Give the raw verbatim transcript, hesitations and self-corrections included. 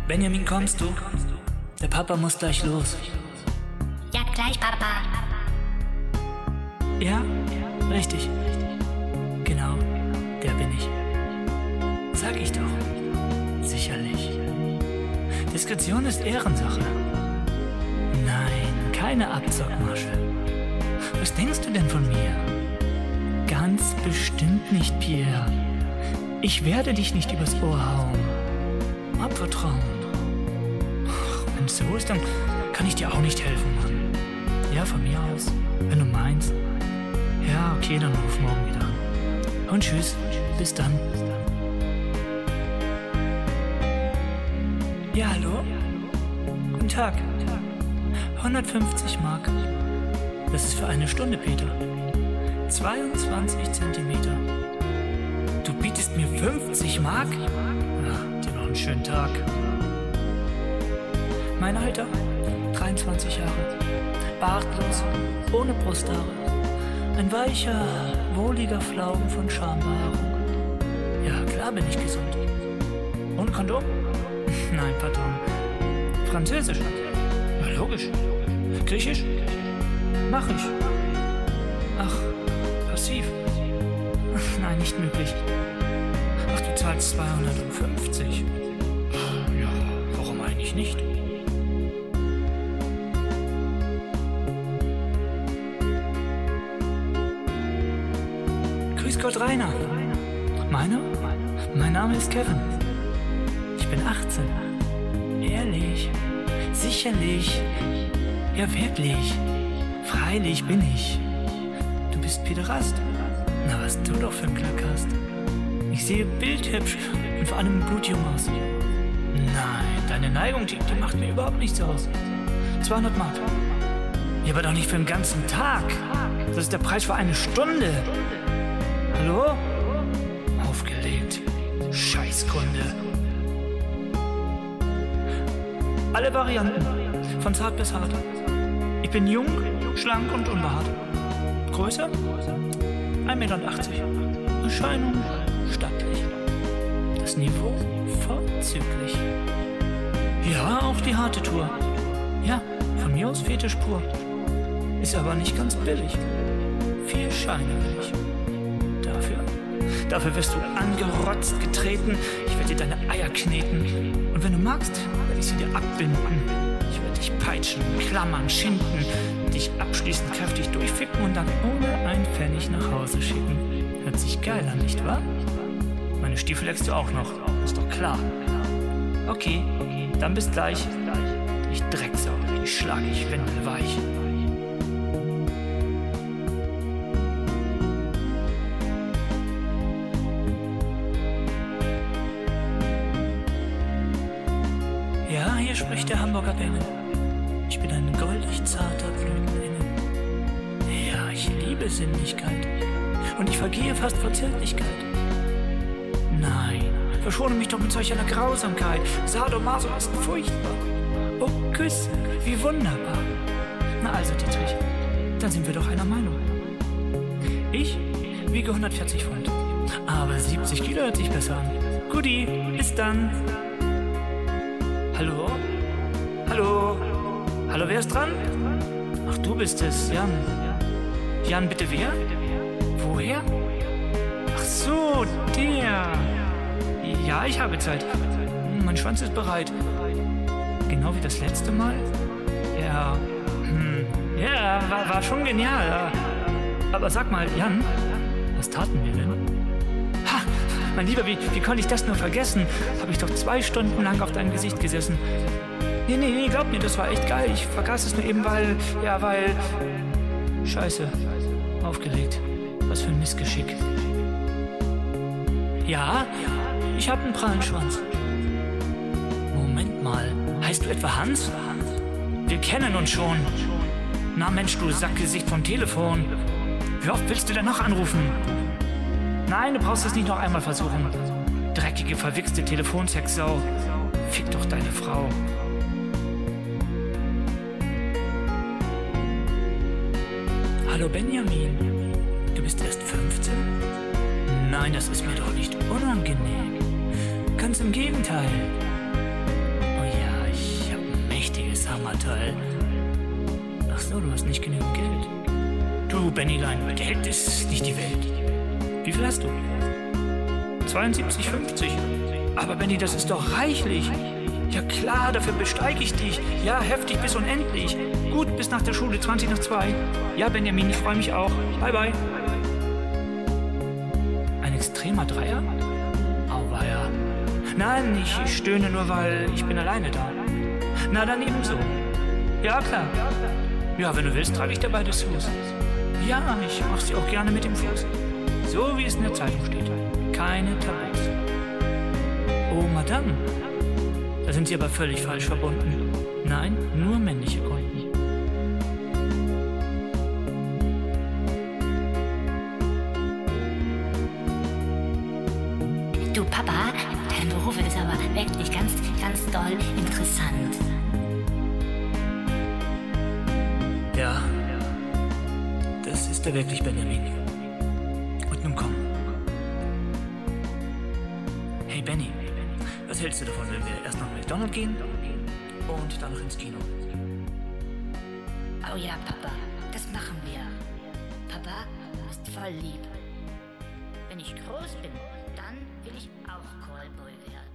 Benjamin, kommst du? Der Papa muss gleich los. Ja, gleich, Papa. Ja, richtig. Genau, der bin ich. Sag ich doch. Sicherlich. Diskretion ist Ehrensache. Nein, keine Abzockmasche. Was denkst du denn von mir? Ganz bestimmt nicht, Pierre. Ich werde dich nicht übers Ohr hauen. Abvertrauen. Wenn es so ist, dann kann ich dir auch nicht helfen, Mann. Ja, von mir aus. Wenn du meinst. Ja, okay, dann ruf morgen wieder an. Und tschüss. Bis dann. Ja, hallo? Guten Tag. hundertfünfzig Mark. Das ist für eine Stunde, Peter. zweiundzwanzig Zentimeter. Du bietest mir fünfzig Mark? Na, dir noch einen schönen Tag. Mein Alter? dreiundzwanzig Jahre. Bartlos, ohne Brusthaare. Ein weicher, wohliger Pflaumen von Schambehaarung. Ja, klar bin ich gesund. Und Kondom? Nein, pardon. Französisch? Na, logisch. Griechisch? Mach ich. Ach, passiv. Nein, nicht möglich. Ach, du zahlst zweihundertfünfzig. Ja, warum eigentlich nicht? Grüß Gott, Rainer. Meiner? Mein Name ist Kevin. Ich bin achtzehn. Ehrlich? Sicherlich? Ja, wirklich. Freilich bin ich. Du bist Pederast. Na, was du doch für ein Glück hast. Ich sehe bildhübsch und vor allem blutjung aus. Nein, deine Neigung, die, die macht mir überhaupt nichts aus. zweihundert Mark. Ja, aber doch nicht für den ganzen Tag. Das ist der Preis für eine Stunde. Hallo? Aufgelegt. Scheißkunde. Alle Varianten. Von zart bis hart. Ich bin jung, schlank und unbehaart. Größe? ein Meter achtzig. Erscheinung stattlich. Das Niveau vorzüglich. Ja, auch die harte Tour. Ja, von mir aus Fetisch pur. Ist aber nicht ganz billig. Vier Scheine will ich. Dafür? Dafür wirst du angerotzt, getreten. Ich werde dir deine Eier kneten. Und wenn du magst, werde ich sie dir abbinden. Ich werde dich peitschen, klammern, schinden, dich abschließend kräftig durchficken und dann ohne einen Pfennig nach Hause schicken. Hört sich geil an, nicht wahr? Meine Stiefel leckst du auch noch, ist doch klar. Okay, dann bis gleich. Ich Drecksau, ich schlage ich windelweich. Ja, hier spricht der Hamburger Bengel. Ich bin ein goldig zarter Blütenengel. Ja, ich liebe Sinnlichkeit. Und ich vergehe fast vor Zärtlichkeit. Nein, verschone mich doch mit solch einer Grausamkeit. Sadomaso ist furchtbar. Oh, Küsse, wie wunderbar. Na also, Dietrich, dann sind wir doch einer Meinung. Ich wiege hundertvierzig Pfund. Aber siebzig Kilo hört sich besser an. Guti, bis dann. Hallo? Hallo? Hallo, wer ist dran? Ach, du bist es, Jan. Jan, bitte wer? Woher? Ach so, der. Ja, ich habe Zeit. Mein Schwanz ist bereit. Genau wie das letzte Mal? Ja. Hm. Ja, war, war schon genial. Ja. Aber sag mal, Jan, was taten wir denn? Ha, mein Lieber, wie, wie konnte ich das nur vergessen? Habe ich doch zwei Stunden lang auf deinem Gesicht gesessen. Nee, nee, nee, glaub mir, das war echt geil. Ich vergaß es nur eben, weil, ja, weil... Scheiße. Aufgelegt. Was für ein Missgeschick. Ja, ich hab einen prallen Schwanz. Moment mal, heißt du etwa Hans? Wir kennen uns schon. Na Mensch, du Sackgesicht vom Telefon. Wie oft willst du denn noch anrufen? Nein, du brauchst es nicht noch einmal versuchen. Dreckige, verwichste Telefonsexsau. Fick doch deine Frau. Hallo Benjamin, du bist erst fünfzehn? Nein, das ist mir doch nicht unangenehm. Ganz im Gegenteil. Oh Firma-Teil. Ach so, du hast nicht genügend Geld. Du, Bennylein, Geld ist nicht die Welt. Wie viel hast du? zweiundsiebzig fünfzig. Aber Benny, das ist doch reichlich. Ja klar, dafür besteige ich dich. Ja, heftig bis unendlich. Gut, bis nach der Schule, zwanzig nach zwei. Ja, Benjamin, ich freue mich auch. Bye, bye. Ein extremer Dreier? Auweia. Nein, ich stöhne nur, weil ich bin alleine da. Na, dann ebenso. Ja, klar. Ja, wenn du willst, trage ich dir beides Fuß. Ja, ich mach's dir auch gerne mit dem Fuß. So, wie es in der Zeitung steht. Keine Tabus. Oh, Madame. Da sind Sie aber völlig falsch verbunden. Nein, nur männliche Kunden. Du, Papa, dein Beruf ist aber wirklich ganz, ganz doll interessant. Ja, das ist er wirklich, Benjamin. Und nun komm. Hey, Benny, was hältst du davon, wenn wir erst nach McDonald's gehen und dann noch ins Kino? Oh ja, Papa, das machen wir. Papa ist voll lieb. Wenn ich groß bin, dann will ich auch Callboy werden.